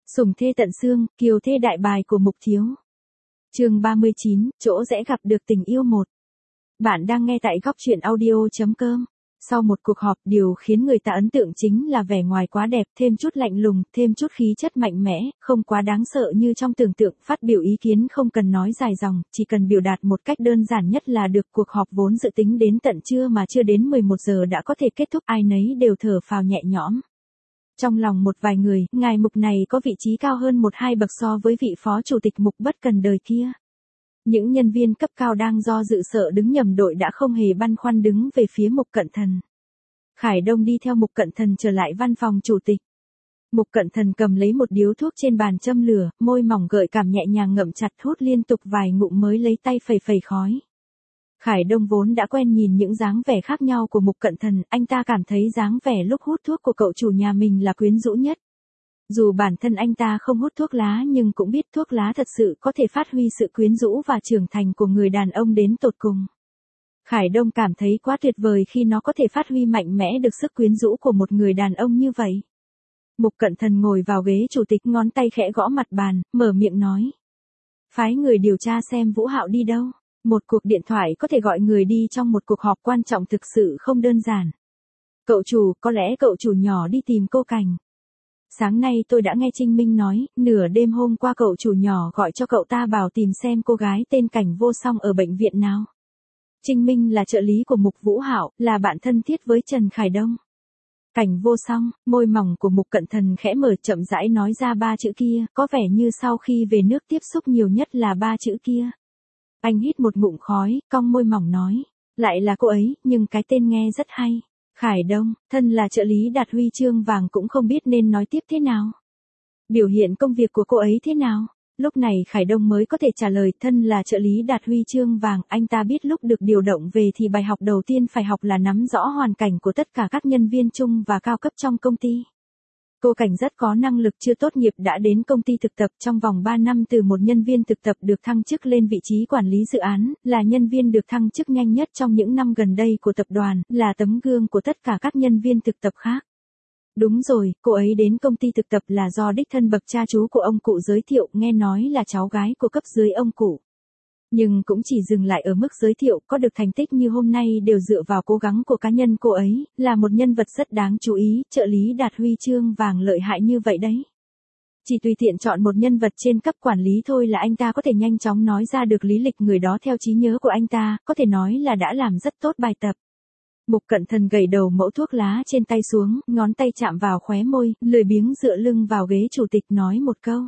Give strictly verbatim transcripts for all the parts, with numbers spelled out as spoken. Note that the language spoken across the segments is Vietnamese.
Sủng thê tận xương, kiều thê đại bài của Mục Thiếu. Chương ba mươi chín, chỗ rẽ gặp được tình yêu một. Bạn đang nghe tại góc truyện audio.com. Sau một cuộc họp, điều khiến người ta ấn tượng chính là vẻ ngoài quá đẹp, thêm chút lạnh lùng, thêm chút khí chất mạnh mẽ, không quá đáng sợ như trong tưởng tượng. Phát biểu ý kiến không cần nói dài dòng, chỉ cần biểu đạt một cách đơn giản nhất là được. Cuộc họp vốn dự tính đến tận trưa mà chưa đến mười một giờ đã có thể kết thúc, ai nấy đều thở phào nhẹ nhõm. Trong lòng một vài người, ngài Mục này có vị trí cao hơn một hai bậc so với vị phó chủ tịch Mục bất cần đời kia. Những nhân viên cấp cao đang do dự sợ đứng nhầm đội đã không hề băn khoăn đứng về phía Mục Cận Thần. Khải Đông đi theo Mục Cận Thần trở lại văn phòng chủ tịch. Mục Cận Thần cầm lấy một điếu thuốc trên bàn châm lửa, môi mỏng gợi cảm nhẹ nhàng ngậm chặt, hút liên tục vài ngụm mới lấy tay phẩy phẩy khói. Khải Đông vốn đã quen nhìn những dáng vẻ khác nhau của Mục Cận Thần, anh ta cảm thấy dáng vẻ lúc hút thuốc của cậu chủ nhà mình là quyến rũ nhất. Dù bản thân anh ta không hút thuốc lá nhưng cũng biết thuốc lá thật sự có thể phát huy sự quyến rũ và trưởng thành của người đàn ông đến tột cùng. Khải Đông cảm thấy quá tuyệt vời khi nó có thể phát huy mạnh mẽ được sức quyến rũ của một người đàn ông như vậy. Mục Cận Thần ngồi vào ghế chủ tịch, ngón tay khẽ gõ mặt bàn, mở miệng nói. Phái người điều tra xem Vũ Hạo đi đâu. Một cuộc điện thoại có thể gọi người đi trong một cuộc họp quan trọng thực sự không đơn giản. Cậu chủ, có lẽ cậu chủ nhỏ đi tìm cô Cảnh. Sáng nay tôi đã nghe Trinh Minh nói, nửa đêm hôm qua cậu chủ nhỏ gọi cho cậu ta bảo tìm xem cô gái tên Cảnh Vô Song ở bệnh viện nào. Trinh Minh là trợ lý của Mục Vũ Hạo, là bạn thân thiết với Trần Khải Đông. Cảnh Vô Song, môi mỏng của Mục Cận Thần khẽ mở, chậm rãi nói ra ba chữ kia, có vẻ như sau khi về nước tiếp xúc nhiều nhất là ba chữ kia. Anh hít một ngụm khói, cong môi mỏng nói, lại là cô ấy, nhưng cái tên nghe rất hay. Khải Đông, thân là trợ lý đạt huy chương vàng cũng không biết nên nói tiếp thế nào. Biểu hiện công việc của cô ấy thế nào? Lúc này Khải Đông mới có thể trả lời, thân là trợ lý đạt huy chương vàng, anh ta biết lúc được điều động về thì bài học đầu tiên phải học là nắm rõ hoàn cảnh của tất cả các nhân viên chung và cao cấp trong công ty. Cô Cảnh rất có năng lực, chưa tốt nghiệp đã đến công ty thực tập, trong vòng ba năm từ một nhân viên thực tập được thăng chức lên vị trí quản lý dự án, là nhân viên được thăng chức nhanh nhất trong những năm gần đây của tập đoàn, là tấm gương của tất cả các nhân viên thực tập khác. Đúng rồi, cô ấy đến công ty thực tập là do đích thân bậc cha chú của ông cụ giới thiệu, nghe nói là cháu gái của cấp dưới ông cụ. Nhưng cũng chỉ dừng lại ở mức giới thiệu, có được thành tích như hôm nay đều dựa vào cố gắng của cá nhân cô ấy, là một nhân vật rất đáng chú ý, trợ lý đạt huy chương vàng lợi hại như vậy đấy. Chỉ tùy tiện chọn một nhân vật trên cấp quản lý thôi là anh ta có thể nhanh chóng nói ra được lý lịch người đó theo trí nhớ của anh ta, có thể nói là đã làm rất tốt bài tập. Mục Cận Thần gầy đầu mẫu thuốc lá trên tay xuống, ngón tay chạm vào khóe môi, lười biếng dựa lưng vào ghế chủ tịch nói một câu.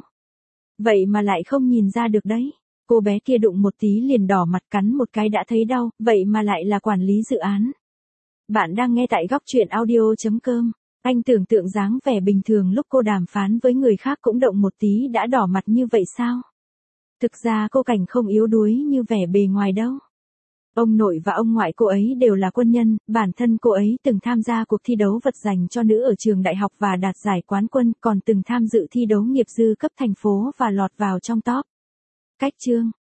Vậy mà lại không nhìn ra được đấy. Cô bé kia đụng một tí liền đỏ mặt, cắn một cái đã thấy đau, vậy mà lại là quản lý dự án. Bạn đang nghe tại góc truyện audio.com. Anh tưởng tượng dáng vẻ bình thường lúc cô đàm phán với người khác cũng động một tí đã đỏ mặt như vậy sao? Thực ra cô Cảnh không yếu đuối như vẻ bề ngoài đâu. Ông nội và ông ngoại cô ấy đều là quân nhân, bản thân cô ấy từng tham gia cuộc thi đấu vật dành cho nữ ở trường đại học và đạt giải quán quân, còn từng tham dự thi đấu nghiệp dư cấp thành phố và lọt vào trong top. Cách chương,